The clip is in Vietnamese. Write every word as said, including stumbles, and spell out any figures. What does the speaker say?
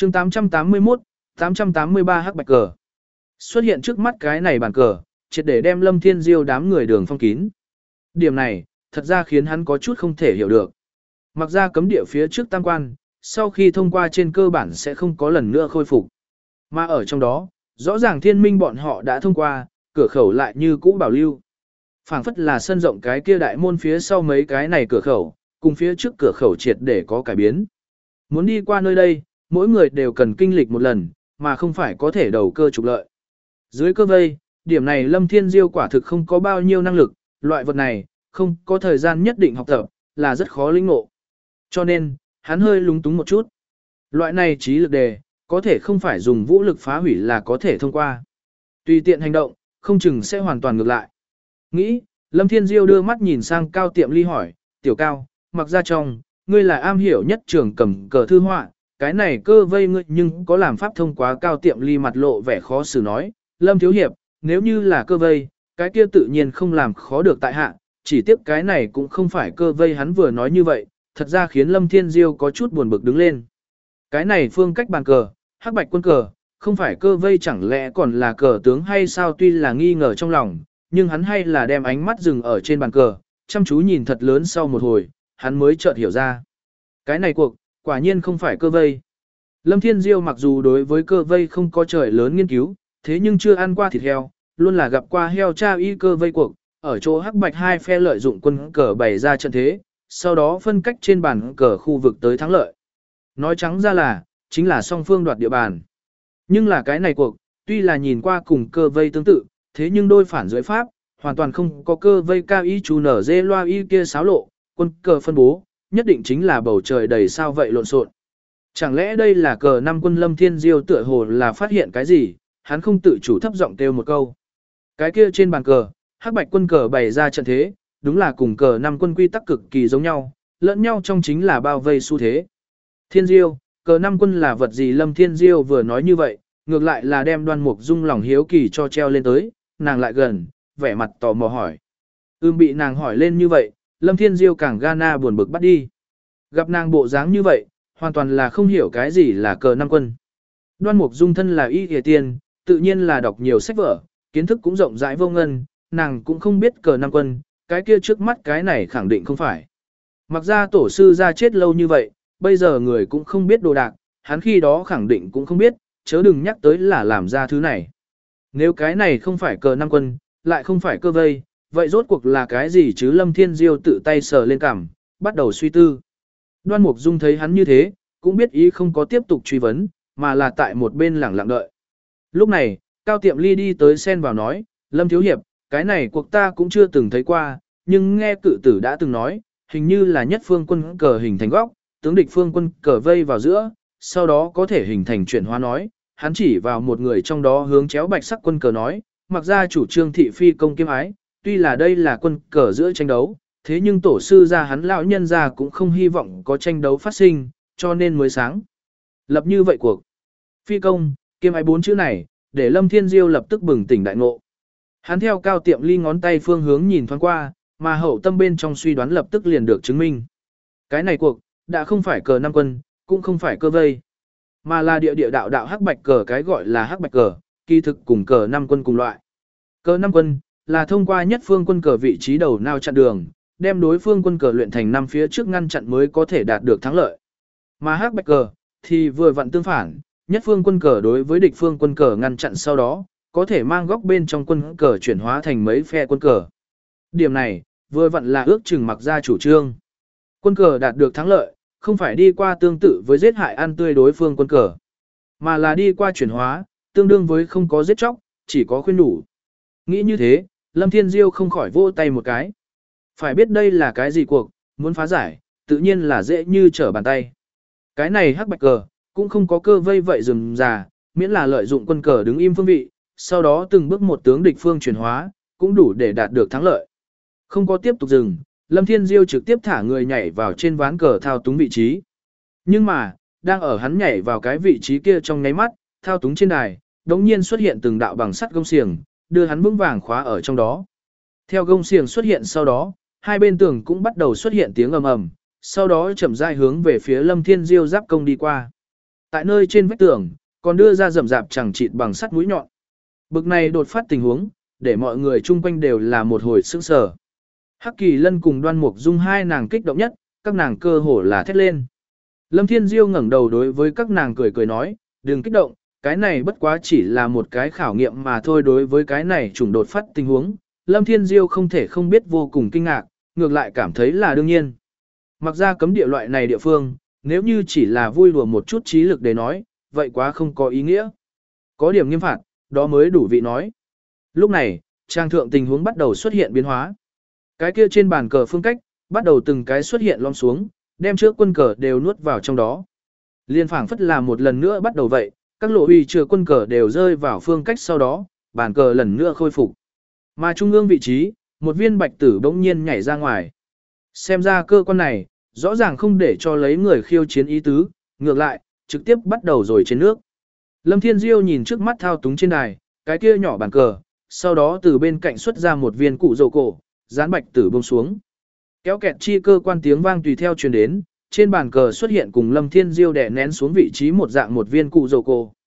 chương tám trăm tám mươi mốt, tám trăm tám mươi ba hắc bạch cờ. Xuất hiện trước mắt cái này bàn cờ, triệt để đem Lâm Thiên Diêu đám người đường phong kín. Điểm này, thật ra khiến hắn có chút không thể hiểu được. Mặc ra cấm địa phía trước tam quan, sau khi thông qua trên cơ bản sẽ không có lần nữa khôi phục. Mà ở trong đó, rõ ràng thiên minh bọn họ đã thông qua, cửa khẩu lại như cũ bảo lưu. Phảng phất là sân rộng cái kia đại môn phía sau mấy cái này cửa khẩu, cùng phía trước cửa khẩu triệt để có cải biến. Muốn đi qua nơi đây, mỗi người đều cần kinh lịch một lần, mà không phải có thể đầu cơ trục lợi. Dưới cơ vây, điểm này Lâm Thiên Diêu quả thực không có bao nhiêu năng lực, loại vật này, không có thời gian nhất định học tập, là rất khó lĩnh ngộ. Cho nên, hắn hơi lúng túng một chút. Loại này trí lực đề, có thể không phải dùng vũ lực phá hủy là có thể thông qua. Tùy tiện hành động, không chừng sẽ hoàn toàn ngược lại. Nghĩ, Lâm Thiên Diêu đưa mắt nhìn sang Cao Tiệm Ly hỏi, tiểu Cao, mặc ra trong, ngươi là am hiểu nhất trường cầm cờ thư họa, cái này cơ vây ngươi nhưng có làm pháp thông qua. Cao Tiệm Ly mặt lộ vẻ khó xử nói, Lâm Thiếu Hiệp, nếu như là cơ vây, cái kia tự nhiên không làm khó được tại hạ, chỉ tiếc cái này cũng không phải cơ vây. Hắn vừa nói như vậy, thật ra khiến Lâm Thiên Diêu có chút buồn bực đứng lên. Cái này phương cách bàn cờ, hắc bạch quân cờ, không phải cơ vây chẳng lẽ còn là cờ tướng hay sao? Tuy là nghi ngờ trong lòng, nhưng hắn hay là đem ánh mắt dừng ở trên bàn cờ, chăm chú nhìn thật lớn. Sau một hồi, hắn mới chợt hiểu ra. Cái này cuộc, quả nhiên không phải cơ vây. Lâm Thiên Diêu mặc dù đối với cơ vây không có trời lớn nghiên cứu, thế nhưng chưa ăn qua thịt heo, luôn là gặp qua heo cha y cơ vây cuộc, ở chỗ hắc bạch hai phe lợi dụng quân cờ bày ra trận thế, sau đó phân cách trên bàn cờ khu vực tới thắng lợi. Nói trắng ra là, chính là song phương đoạt địa bàn. Nhưng là cái này cuộc, tuy là nhìn qua cùng cơ vây tương tự, thế nhưng đôi phản dưới pháp, hoàn toàn không có cơ vây cao y chú nở dê loa y kia xáo lộ, quân cờ phân bố, nhất định chính là bầu trời đầy sao vậy lộn xộn. Chẳng lẽ đây là cờ năm quân? Lâm Thiên Diêu tựa hồ là phát hiện cái gì, hắn không tự chủ thấp giọng kêu một câu. Cái kia trên bàn cờ, hắc bạch quân cờ bày ra trận thế, đúng là cùng cờ năm quân quy tắc cực kỳ giống nhau, lẫn nhau trong chính là bao vây xu thế. Thiên Diêu, cờ năm quân là vật gì? Lâm Thiên Diêu vừa nói như vậy, ngược lại là đem Đoan Mục Dung lòng hiếu kỳ cho treo lên tới, nàng lại gần, vẻ mặt tò mò hỏi. Ưm bị nàng hỏi lên như vậy, Lâm Thiên Diêu càng gana buồn bực bắt đi. Gặp nàng bộ dáng như vậy, hoàn toàn là không hiểu cái gì là cờ năm quân. Đoan Mục Dung thân là y y tiên, tự nhiên là đọc nhiều sách vở, kiến thức cũng rộng rãi vô ngân, nàng cũng không biết cờ năm quân, cái kia trước mắt cái này khẳng định không phải. Mặc ra tổ sư ra chết lâu như vậy, bây giờ người cũng không biết đồ đạc, hắn khi đó khẳng định cũng không biết, chớ đừng nhắc tới là làm ra thứ này. Nếu cái này không phải cờ năm quân, lại không phải cơ vây, vậy rốt cuộc là cái gì chứ? Lâm Thiên Diêu tự tay sờ lên cằm, bắt đầu suy tư. Đoan Mục Dung thấy hắn như thế, cũng biết ý không có tiếp tục truy vấn, mà là tại một bên lẳng lặng đợi. Lúc này, Cao Tiệm Ly đi tới xen vào nói, Lâm Thiếu Hiệp, cái này cuộc ta cũng chưa từng thấy qua, nhưng nghe cự tử đã từng nói, hình như là nhất phương quân cờ hình thành góc, tướng địch phương quân cờ vây vào giữa, sau đó có thể hình thành chuyển hóa. Nói, hắn chỉ vào một người trong đó hướng chéo bạch sắc quân cờ nói, mặc ra chủ trương thị phi công kiếm ái, tuy là đây là quân cờ giữa tranh đấu, thế nhưng tổ sư gia hắn lão nhân gia cũng không hy vọng có tranh đấu phát sinh, cho nên mới sáng lập như vậy cuộc. Phi công, kiếm ái bốn chữ này, để Lâm Thiên Diêu lập tức bừng tỉnh đại ngộ. Hắn theo Cao Tiệm Ly ngón tay phương hướng nhìn thoáng qua, mà hậu tâm bên trong suy đoán lập tức liền được chứng minh. Cái này cuộc, đã không phải cờ năm quân, cũng không phải cơ vây, mà là địa địa đạo đạo hắc bạch cờ. Cái gọi là hắc bạch cờ, kỳ thực cùng cờ năm quân cùng loại. Cờ năm quân là thông qua nhất phương quân cờ vị trí đầu nào chặn đường, đem đối phương quân cờ luyện thành năm phía trước ngăn chặn mới có thể đạt được thắng lợi. Mà hắc bạch cờ thì vừa vặn tương phản, nhất phương quân cờ đối với địch phương quân cờ ngăn chặn, sau đó có thể mang góc bên trong quân cờ chuyển hóa thành mấy phe quân cờ. Điểm này vừa vặn là ước chừng mặc ra chủ trương. Quân cờ đạt được thắng lợi, không phải đi qua tương tự với giết hại ăn tươi đối phương quân cờ, mà là đi qua chuyển hóa, tương đương với không có giết chóc, chỉ có khuyên đủ. Nghĩ như thế, Lâm Thiên Diêu không khỏi vỗ tay một cái. Phải biết đây là cái gì cuộc, muốn phá giải, tự nhiên là dễ như trở bàn tay. Cái này hắc bạch cờ, cũng không có cơ vây vậy rườm rà, miễn là lợi dụng quân cờ đứng im phương vị, sau đó từng bước một tướng địch phương chuyển hóa, cũng đủ để đạt được thắng lợi. Không có tiếp tục dừng, Lâm Thiên Diêu trực tiếp thả người nhảy vào trên ván cờ thao túng vị trí. Nhưng mà, đang ở hắn nhảy vào cái vị trí kia trong nháy mắt, thao túng trên đài, đống nhiên xuất hiện từng đạo bằng sắt gông xiềng, đưa hắn vững vàng khóa ở trong đó. Theo gông xiềng xuất hiện sau đó, hai bên tường cũng bắt đầu xuất hiện tiếng ầm ầm, sau đó chậm rãi hướng về phía Lâm Thiên Diêu giáp công đi qua. Tại nơi trên vách tường, còn đưa ra rậm rạp chẳng chịt bằng sắt mũi nhọn. Bực này đột phát tình huống, để mọi người chung quanh đều là một hồi sững sờ. Hắc Kỳ Lân cùng Đoan Mục Dung hai nàng kích động nhất, các nàng cơ hồ là thét lên. Lâm Thiên Diêu ngẩng đầu đối với các nàng cười cười nói, đừng kích động, cái này bất quá chỉ là một cái khảo nghiệm mà thôi. Đối với cái này trùng đột phát tình huống, Lâm Thiên Diêu không thể không biết vô cùng kinh ngạc, ngược lại cảm thấy là đương nhiên. Mặc ra cấm địa loại này địa phương, nếu như chỉ là vui đùa một chút trí lực để nói, vậy quá không có ý nghĩa. Có điểm nghiêm phạt, đó mới đủ vị nói. Lúc này, trang thượng tình huống bắt đầu xuất hiện biến hóa. Cái kia trên bàn cờ phương cách, bắt đầu từng cái xuất hiện lom xuống, đem trước quân cờ đều nuốt vào trong đó. Liên phảng phất là một lần nữa bắt đầu vậy, các lộ uy chừa quân cờ đều rơi vào phương cách sau đó, bàn cờ lần nữa khôi phục. Mà trung ương vị trí, một viên bạch tử bỗng nhiên nhảy ra ngoài. Xem ra cơ quan này, rõ ràng không để cho lấy người khiêu chiến ý tứ, ngược lại, trực tiếp bắt đầu rồi trên nước. Lâm Thiên Diêu nhìn trước mắt thao túng trên đài, cái kia nhỏ bàn cờ, sau đó từ bên cạnh xuất ra một viên cụ dầu cổ, dán bạch tử buông xuống. Kéo kẹt chi cơ quan tiếng vang tùy theo truyền đến, trên bàn cờ xuất hiện cùng Lâm Thiên Diêu đè nén xuống vị trí một dạng một viên cụ dầu cổ.